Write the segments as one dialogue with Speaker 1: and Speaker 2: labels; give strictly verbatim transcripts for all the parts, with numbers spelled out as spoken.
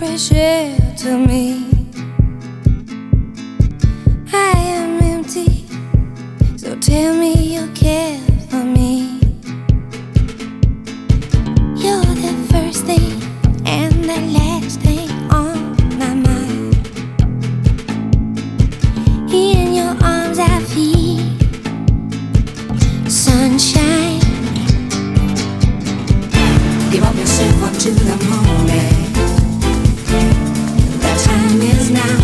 Speaker 1: fresh air to me. I am empty, so tell me you care for me. You're the first thing and the last thing on my mind. In your arms I feel sunshine.
Speaker 2: Give up yourself up to the moment. The time is now.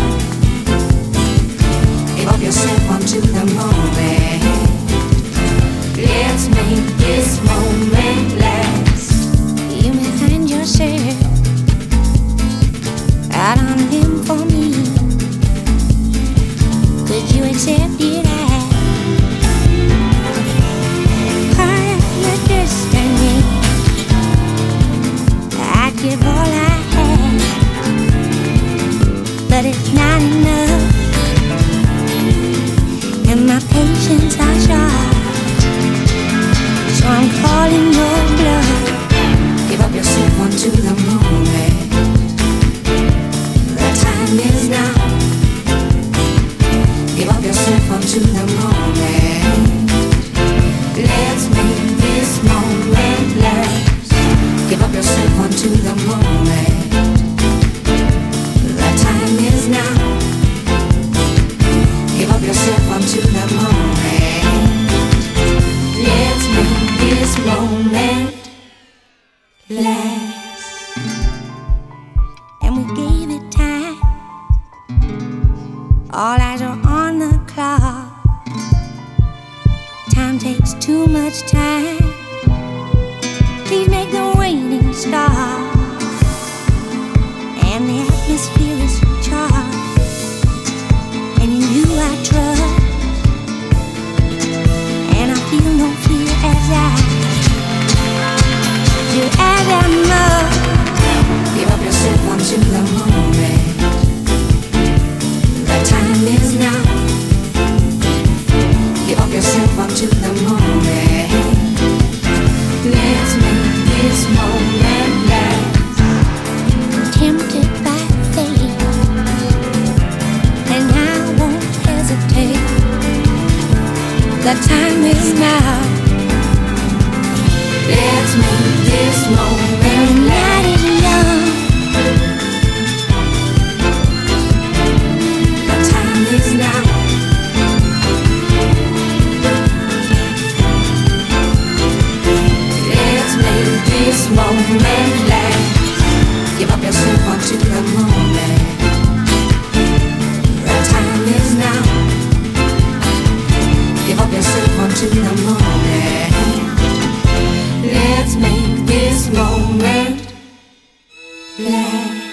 Speaker 2: Give up yourself up to the moment. Let's make this moment last.
Speaker 1: You may find yourself out on a limb for me. Could you accept it as part of your destiny? I'd give all I have, but it's not enough, and my patience are short, so I'm calling your bluff.
Speaker 2: Give up yourself onto the moment. The time is now. Give up yourself onto the moment. Let's make this moment last. Give up yourself onto the moment. The time is now. Give up yourself onto the moment. Let's make this moment last.
Speaker 1: And we gave it time. All eyes are on the clock. Time takes too much time. Please make the waiting stop. And the atmosphere is charged, and in you I trust, and I feel no fear as I do as I must.
Speaker 2: Give up yourself onto the moment. The time is now. Give up yourself onto the moment. Let's make this moment last.
Speaker 1: Tempted by fate, and I won't hesitate. The time is now.
Speaker 2: Let's make this moment
Speaker 1: The night
Speaker 2: last.
Speaker 1: is young.
Speaker 2: The time is now. Let's make this moment last. Give up yourself onto the moment. The time is now. Give up yourself onto the moment. Let's make this moment last.